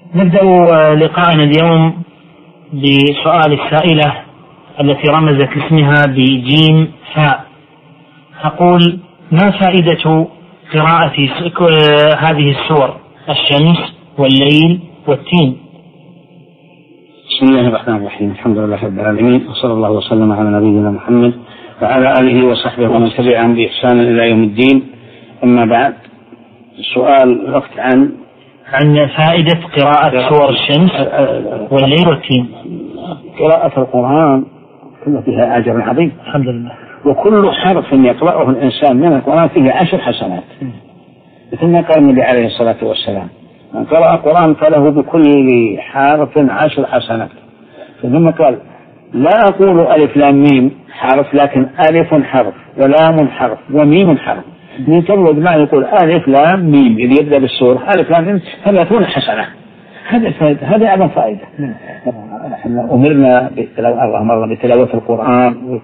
نبدأ لقاءنا اليوم بسؤال السائلة التي رمزت اسمها بجيم فاء. تقول: ما فائدة قراءة هذه السور الشمس والليل والتين؟ بسم الله الرحمن الرحيم. الحمد لله رب العالمين، وصلى الله وسلم على نبينا محمد وعلى آله وصحبه ومن تبعهم بإحسان إلى يوم الدين. أما بعد، السؤال الوقت عن فائدة قراءة سور الشمس والليل والتين. قراءة القرآن كل فيها أجر عظيم الحمد لله، وكل حرف يقرأه الإنسان من القرآن فيه 10 حسنات، مثل ما قال النبي عليه الصلاة والسلام: من قرأ القرآن فله بكل حرف 10 حسنات. ثم قال: لا أقول ألف لام ميم حرف، لكن ألف حرف ولام حرف وميم حرف. من تبرد ما يقول ألف لام ميم إذ يبدأ بالسورة ألف لام ميم 30 حسنة. هذا أعظم فائدة. احنا أمرنا بتلاوة القرآن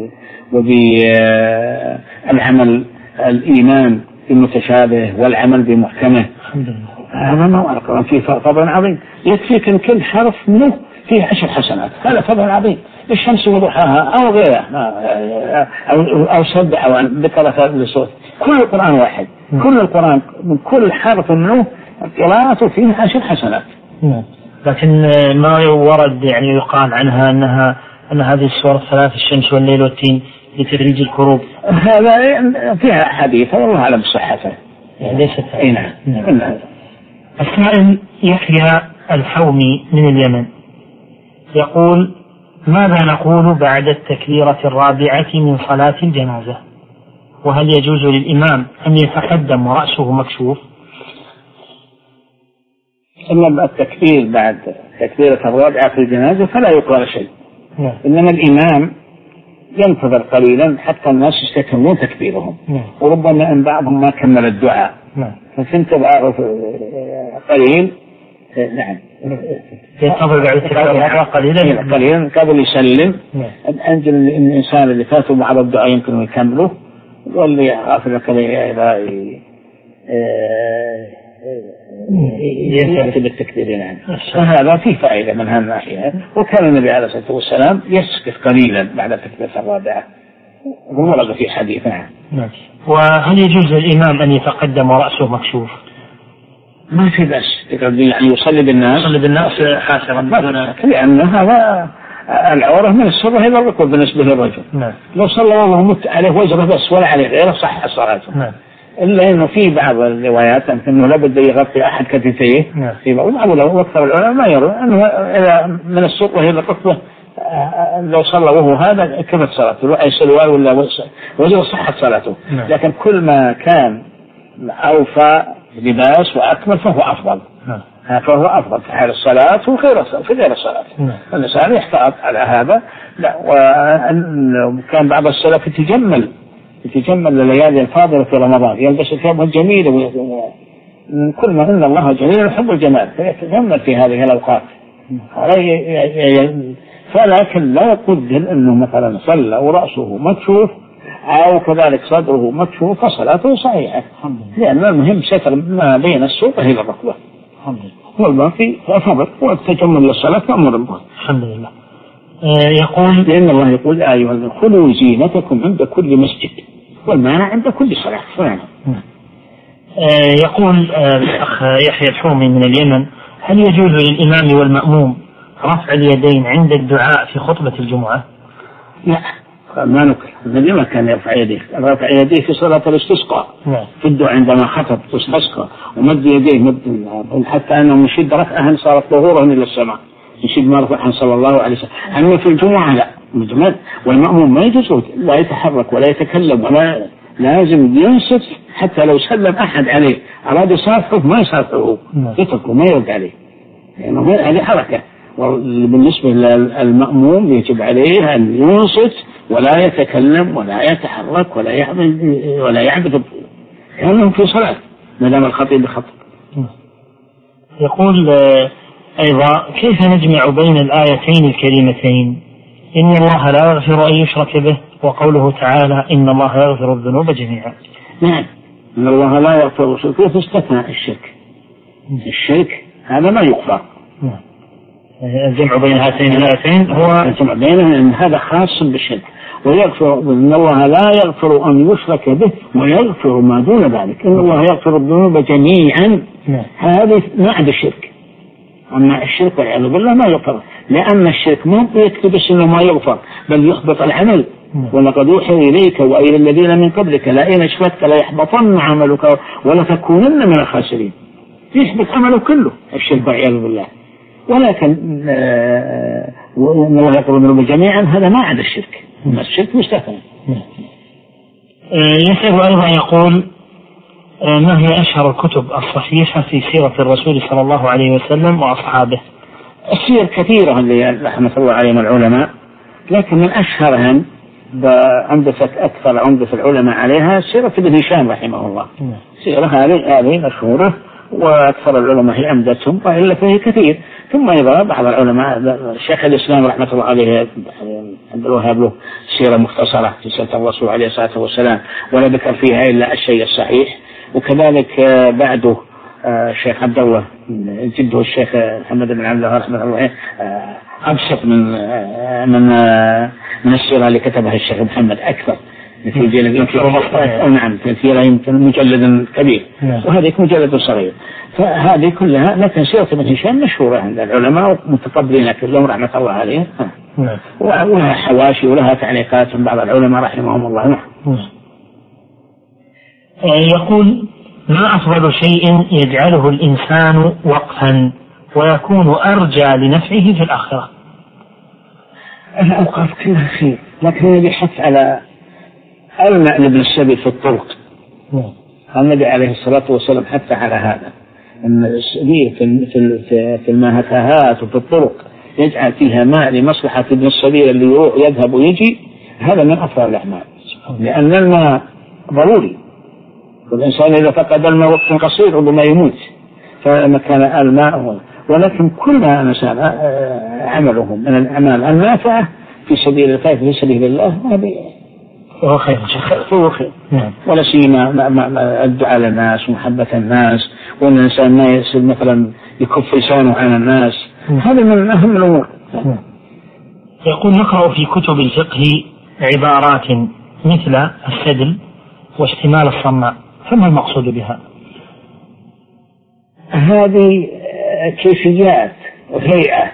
وبالعمل الإيمان بالمتشابه والعمل بمحكمه. هذا نوع القرآن فيه فضل عظيم، يكفيك إن كل حرف منه فيه 10 حسنات. هذا فضل عظيم. الشمس وضحاها أو غيره أو سبح أو ذكر للصوت، كل القرآن واحد. كل القرآن من كل حرف منه قراءته فيه 10 حسنات. لكن ما ورد يعني يقال عنها أن هذه السورة 3 الشمس والليل والتين لتفريج الكروب. هذا فيها حديث والله أعلم بصحته، ليست. نعم. السائل يحيى الحومي من اليمن يقول: ماذا نقول بعد التكبيرة الرابعة من صلاة الجنازة؟ وهل يجوز للإمام أن يتقدم ورأسه مكشوف؟ إنما التكبير بعد تكبيرة الرابعة في الجنازة فلا يقال شيء. إنما الإمام ينتظر قليلا حتى الناس يستكملون تكبيرهم. وربما أن بعضهم ما كمل الدعاء، فسنتظر قليل. نعم، ينتظر بعد التكبير قليلا قبل يسلم. أنجل الإنسان اللي فاتوا بعض الدعاء يمكن يكمله، واللي غافل ينتهي بالتكبير. نعم، فهذا فيه فائدة من هذه الناحية. وكان النبي عليه الصلاة والسلام يسكت قليلا بعد التكبيرة الرابعة، ورد في حديث. نعم. وهل يجوز للإمام أن يتقدم ورأسه مكشوف؟ ما في بأس، يعني يصلي بالناس حاسرا، لأن هذا العورة من السرة إلى الركب بالنسبة للرجل. لو صلى الله مت عليه وجهه بس ولا عليه غيره صح صلاته. إلا إنه في بعض الروايات أنه لابد يغطي أحد كتفيه. في بعض أكثر العلماء ما يرون أنه من السرة إلى الركبة لو صلى وهو هذا كفت صلاته، أي سلوال ولا وجه صحت صلاته. لكن كل ما كان أوفى لباس وأكمل فهو أفضل. فهو أفضل في حال الصلاة وفي غير الصلاة. الإنسان يحتاط على هذا. لا، وكان بعض السلف يتجمل لليالي الفاضلة في رمضان، يلبس ثيابه الجميلة، كل ما إن الله جميل يحب الجمال فيتجمل في هذه الأوقات. فلكن لا يقدر أنه مثلا صلى ورأسه مكشوف أو كذلك صدره مكشوف فصلاته صحيحة، لأن المهم ستر ما بين السوق إلى الركبة. والباقي فضل والتجمل للصلاة أمر به. الحمد لله. يقول: لأن الله يقول: أيها الذين خذوا زينتكم عند كل مسجد والمانع عند كل صلاة. يقول الأخ يحيى الحومي من اليمن: هل يجوز للإمام والمأموم رفع اليدين عند الدعاء في خطبة الجمعة؟ لا، ما نكره. النبي ما كان يرفع يديه، رفع يديه في صلاة الاستسقاء. في الدعاء عندما خطب واستسقى ومد يديه حتى أنه من شد رفعها صارت ظهورا إلى السماء، من شد ما رفعها صلى الله عليه وسلم. أما في الجمعة لا، والمأموم ما يجوز لا يتحرك ولا يتكلم ولا لازم ينصت، حتى لو سلم أحد عليه أراد يصافحه ما يصافحه، يتركه ما يرد عليه، لأنه هذه حركة. وبالنسبة للمأموم يجب عليه أن ينصت ولا يتكلم ولا يتحرك ولا يعبد كأنه في صلاة ما دام الخطيب بخطب. يقول أيضا: كيف نجمع بين الآيتين الكريمتين إن الله لا يغفر أن يشرك به وقوله تعالى إن الله يغفر الذنوب جميعا؟ نعم، إن الله لا يغفر الشرك، فاستثنى الشرك هذا ما يغفر. الجمع بين هاتين الآيتين هو الجمع بينهم أن هذا خاص بالشرك، ويغفر إن الله لا يغفر أن يشرك به ويغفر ما دون ذلك، إن الله يغفر الذنوب جميعا. هذه ما عدا الشرك، أما الشرك والعياذ بالله ما يغفر، لأن الشرك ما يكتب إنه ما يغفر بل يحبط العمل. ولقد أوحي إليك وإلى الذين من قبلك لئن أشركت ليحبطن عملك ولتكونن من الخاسرين. يحبط عمله كله الشرك والعياذ بالله. ولكن إن الله يغفر الذنوب جميعا هذا ما عدا الشرك، الشرك مستثنى. يسأل أيضا يقول ما هي أشهر الكتب الصحيحة في سيرة الرسول صلى الله عليه وسلم وأصحابه؟ السير كثيرة اللي رحمة الله عليهم العلماء، لكن من أشهرهم أنبثت أكثر عمدة العلماء عليها سيرة ابن هشام رحمه الله. سيرة هذه مشهورة وأكثر العلماء هي أمدتهم، وإلا فهي كثير. ثم أيضا بعض العلماء شيخ الإسلام رحمة الله عليه عبد الوهاب له سيرة مختصرة في سيرة الرسول عليه الصلاة والسلام ولا ذكر فيها إلا الشيء الصحيح. وكذلك بعده الشيخ عبد الله جده الشيخ محمد بن عبد الله رحمه الله أبسط من السيرة اللي كتبها الشيخ محمد أكثر في نعم كثيرة يمكن مجلد كبير وهذه مجلد صغير. فهذه كلها لكن سيرة ابن هشام مشهورة عند العلماء متقبلين كلهم رحمة الله عليه، ولها حواشي ولها تعليقات من بعض العلماء رحمهم الله. يقول ما أفضل شيء يجعله الإنسان وقفا ويكون أرجى لنفعه في الآخرة؟ الأوقاف كلها خير، لكن يحث على الماء لابن السبيل في الطرق. النبي عليه الصلاة والسلام حتى على هذا أن السبيل في المهتهات وفي الطرق يجعل فيها ماء لمصلحة ابن السبيل اللي يذهب ويجي، هذا من أفضل الأعمال، لأن الماء ضروري، والإنسان إذا فقد الماء وقت قصير ربما يموت، فما كان الماء. ولكن كل مسألة عملهم من الأعمال النافعة في سبيل الله في سبيل الله وهو خير ولا سيما الدعاء للناس ومحبة الناس، وأن الإنسان ما يصل مثلا يكف لسانه عن الناس، هذا من أهم الأمور. يقول نقرأ في كتب الفقه عبارات مثل السدل واشتمال الصماء، فما المقصود بها؟ هذه كيفيات وهيئة.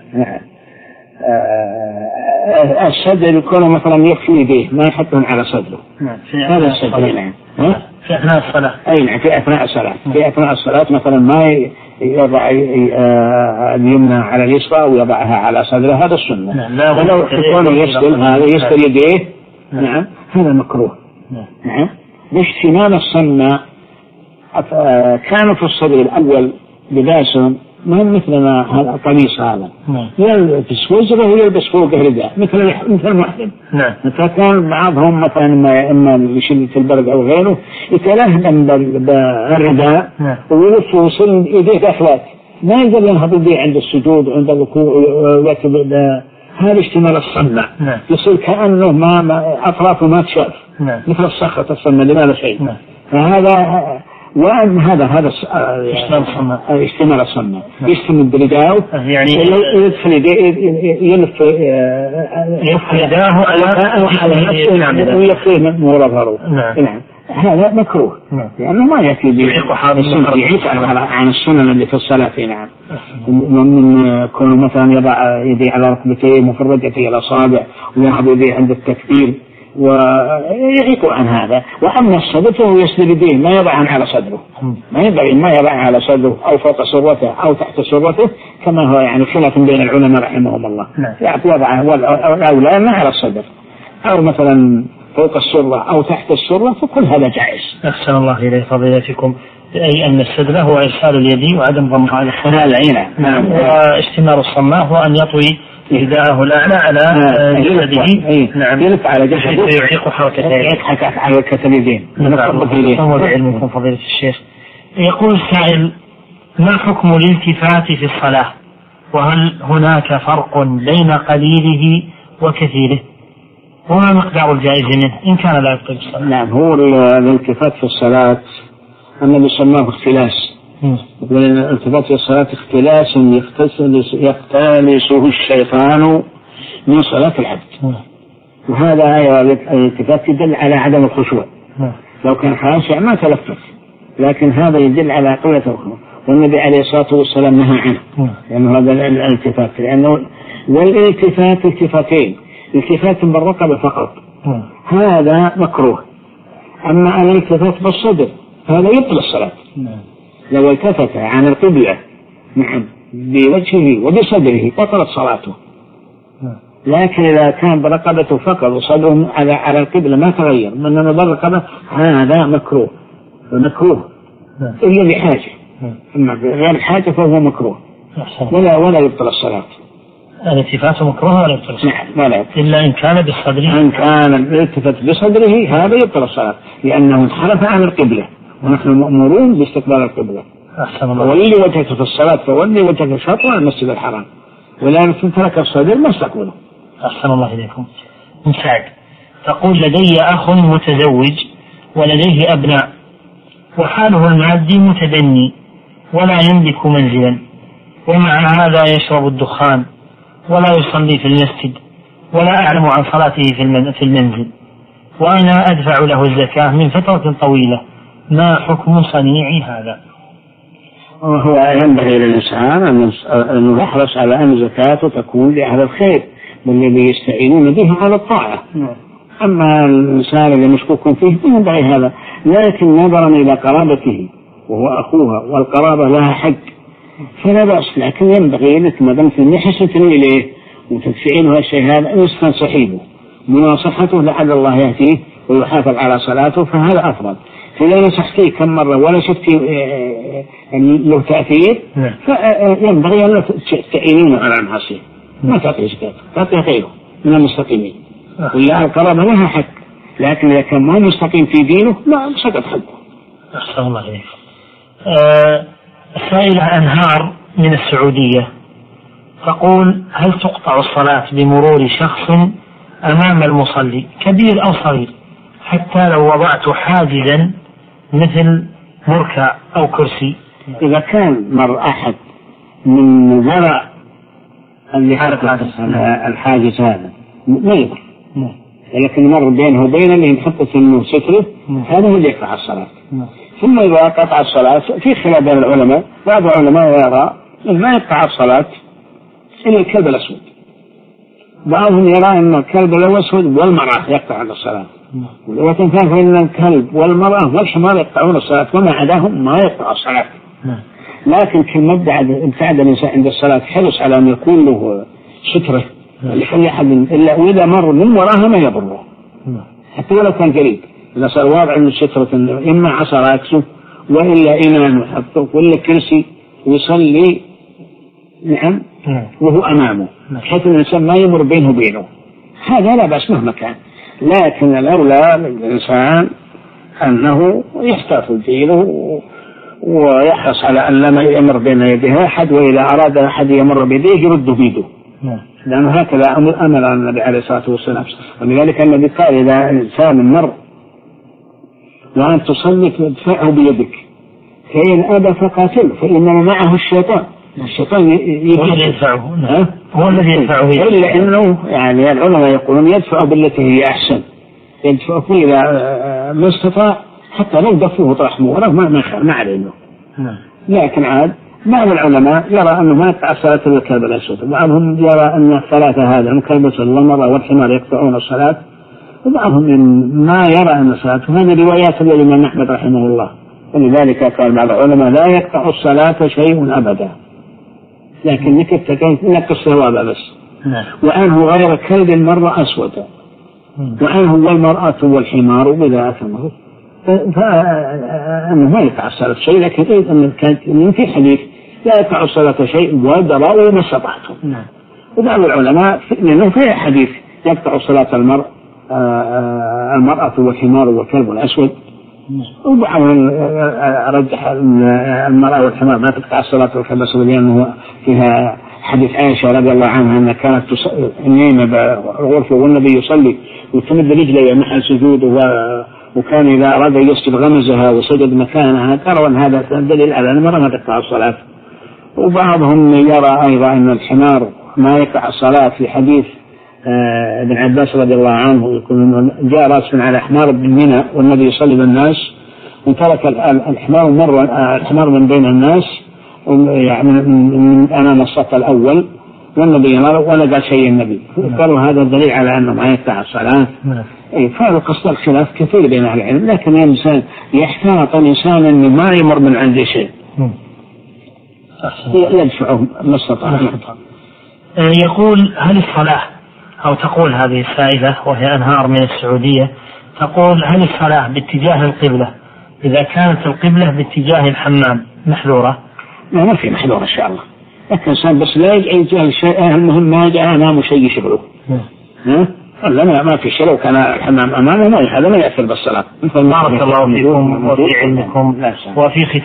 السدل يكون مثلا يكفي يديه ما يحطهم على صدره، هذا السدل. نعم في أثناء الصلاة. أي نعم في أثناء الصلاة. في أثناء الصلاة مثلا ما يضع اليمنى على اليسرى ويضعها على صدره، هذا السنة. ولو تكون يسدل هذا يسدل يديه نعم هذا مكروه. نعم. باشتمال الصماء كانوا في الصدر الأول لباسهم ما مثل ما القميص هذا يلبس وزره ويلبس فوقه رداء مثل المحرم. مثلا كان بعضهم مثلا إما يشد في البرد أو غيره يتلهم بالرداء ويلف ويصل يديه داخلات ما يقدر ينهض يديه عند السجود وعند الركوع ويكتب. هذا اشتمال الصماء يصير كأنه ما أطرافه ما تشاف مثل الصخرة الصماء اللي ما له شيء. فهذا وأن هذا اشتمال الصماء يشتمل برداءه يعني يدخل يلف يداه على نفسه ويخفيه من وراء ظهره. نعم هذا مكروه لأنه ما يأتي بيعيق عن السنن اللي في الصلاة. نعم من كونه مثلا يضع يديه على ركبتيه مفرجة إلى أصابع ويأخذ يديه عند التكبير ويعيق عن هذا. وأما الصدر فهو يسند يديه ما يضعها على صدره، ما يضعها على صدره أو فوق سرته أو تحت سرته كما هو يعني خلاف بين العلماء رحمهم الله. يضعها والأولى ما على الصدر أو مثلا فوق السرة أو تحت السرة، فكل هذا جائز. أحسن الله إليه فضيلتكم. أي أن السدل هو إرسال اليد وعدم ضمها على الخلال. نعم. واشتمال الصماء هو أن يطوي رداءه الأعلى على جسده. نعم يلف على جسده يعيق حركتين حركة اليدين. علمكم فضيلة الشيخ. يقول السائل ما حكم الالتفات في الصلاة، وهل هناك فرق بين قليله وكثيره، وما مقدار الجائز منه إن كان لا يبطل الصلاة؟ نعم هو الالتفات في الصلاة النبي سماه اختلاس والالتفات في الصلاة اختلاس يختلسه الشيطان من صلاة العبد. وهذا الالتفات يدل على عدم الخشوع. لو كان خاشع ما تلفت، لكن هذا يدل على قلة الخشوع، والنبي عليه الصلاة والسلام نهى عنه، لأنه هذا الالتفات، لأنه والالتفات التفاتين، التفات بالرقبة فقط هذا مكروه. أما الالتفات بالصدر هذا يبطل الصلاة. لو التفت عن القبلة بوجهه وبصدره بطلت صلاته. لكن إذا كان برقبته فقط وصدره على القبلة ما تغير، من نظر الرقبة هذا مكروه إلا لحاجة. أما غير حاجة فهو مكروه ولا يبطل الصلاة. الالتفات مكروه ولا يبطل الصلاة؟ ولا إلا إن كان بصدره. إن كان الالتفت بصدره هذا يبطل الصلاة، لأنه انحرف عن القبلة، ونحن مأمورون باستقبال القبلة. فولي وجهك في الصلاة فولي وجهك شطر المسجد الحرام، ولا ترك الصدر ما استقبله. أحسن الله إليكم. مساعد تقول: لدي أخ متزوج ولديه أبناء، وحاله المادي متدني ولا يملك منزلا، ومع هذا يشرب الدخان ولا يصلي في المسجد، ولا أعلم عن صلاته في المنزل، وأنا أدفع له الزكاة من فترة طويلة، ما حكم صنيعي هذا؟ وهو ينبغي للإنسان أن يحرص على أن زكاته تكون لأهل الخير والذي يستعينون به على الطاعة. أما الإنسان اللي مشكوك فيه ينبغي هذا، لكن نظرا إلى قرابته وهو أخوها والقرابة لها حق فلا بأس، لكن ينبغي لك ما دمت إني حسنت إليه وتدفعينه الشيء هذا أن تنصحيه مناصحته لعل الله يهديه ويحافظ على صلاته، فهذا أفضل. فإذا نصحتيه كم مرة ولا شفتي له تأثير فينبغي أن تعينونه على المعصية، ما تعطيه زكاة، تعطيه خيره من المستقيمين. ولا القرابة لها حق، لكن إذا كان ما مستقيم في دينه ما سقط حقه. أحسن الله إليك. سائلة أنهار من السعودية تقول: هل تقطع الصلاة بمرور شخص أمام المصلي كبير أو صغير، حتى لو وضعت حاجزا مثل مركع أو كرسي؟ إذا كان مر أحد من وراء اللي حركة الحاجز هذا ما يضر، لكن مر بينه وبين اللي ينحط منه ستره هذا هو اللي يقطع الصلاة. ثم إذا قطع الصلاة في خلاف بين العلماء، بعض العلماء يرى ما يقطع الصلاة إلا الكلب الأسود، بعضهم يرى أن الكلب الأسود والمرأة يقطع الصلاة، ولكن فإن الكلب والمرأة والحمار يقطعون الصلاة وما عداهم ما يقطع الصلاة. لكن كما ابتعد الإنسان عند الصلاة حرص على أن يكون له سترة لكي أحد إلا وإذا مر من وراها ما يضره، حتى ولو كان قريب. إذا صار واضع من سترة إما عصا راكسه وإلا إمام يحطه ولا كرسي ويصلي وهو أمامه، حيث الإنسان ما يمر بينه وبينه، هذا لا بأس مهما كان. لكن الأولى للإنسان أنه يحتاط دينه ويحرص على أن لا يمر بين يديه أحد، وإذا أراد أحد يمر بيديه يرد بيده، لأنه هكذا أمر النبي عليه الصلاة والسلام. ولذلك النبي قال: إذا إنسان مر وأن تصلي فادفعه بيدك، فإن أبى فقاتله فإنما معه الشيطان يدفعه. هو الذي يدفعه. إلا إنه يعني العلماء يقولون يدفع بالتي هي أحسن، يدفعه إذا ما استطاع، حتى لو دفعه طرح وراه ما عليه. لكن عاد بعض العلماء يرى أنه ما يقطع الصلاة إلا الكلب الأسود، وبعضهم يرى أن الثلاثة هذا الكلب الأسود والمرأة والحمار يقطعون الصلاة، وبعضهم ما يرى أن الصلاة، وهذه روايات الإمام أحمد رحمه الله. ولذلك قال بعض العلماء: لا يقطع الصلاة شيء أبدا، لكن نقص الثواب بس. وأنه غير كلب المرأة أسود، وأنه والمرأة والحمار بذا أثمه، فأنه ما يقطع الصلاة شيء. لكن أن كانت في حديث: لا يقطع الصلاة شيء ودروا ما استطعتم. وبعض العلماء لأنه في حديث يقطع الصلاة المرأة والحمار والكلب الأسود، وبعضهم رجح المرأة والحمار ما تقطع الصلاة والكلب الأسود، لأنه فيها حديث عائشة رضي الله عنها أنها كانت نايمة بالغرفة والنبي يصلي وتمد رجليه محل سجوده وكان إذا أراد أن يسجد غمزها وسجد مكانها، ترى أن هذا دليل على أن ما تقطع الصلاة. وبعضهم يرى أيضا أن الحمار ما يقطع الصلاة، في حديث ابن عباس رضي الله عنه يقول جاء رأس على حمار بن منى والنبي يصلي بالناس وترك الحمار من بين الناس، يعني من أمام الصف الأول، والنبي ولا قال شيء النبي، قالوا هذا دليل على أنه ما يقطع الصلاة. فهذا قصد الخلاف كثير بين أهل العلم، لكن الإنسان يحتاط الإنسان أنه ما يمر من عنده شيء يدفعه ما استطاع. يقول هل الصلاة، أو تقول هذه السائلة وهي أنهار من السعودية، تقول هل الصلاة باتجاه القبلة إذا كانت القبلة باتجاه الحمام محذورة؟ ما في محذورة إن شاء الله، لكن الإنسان بس لا يجعل شيء، المهم ما يجعل أمامه شيء يشغله. لا ما في شيء، لو كان الحمام أمامه هذا ما يأثر بالصلاة. بارك الله فيكم وفي علمكم وفي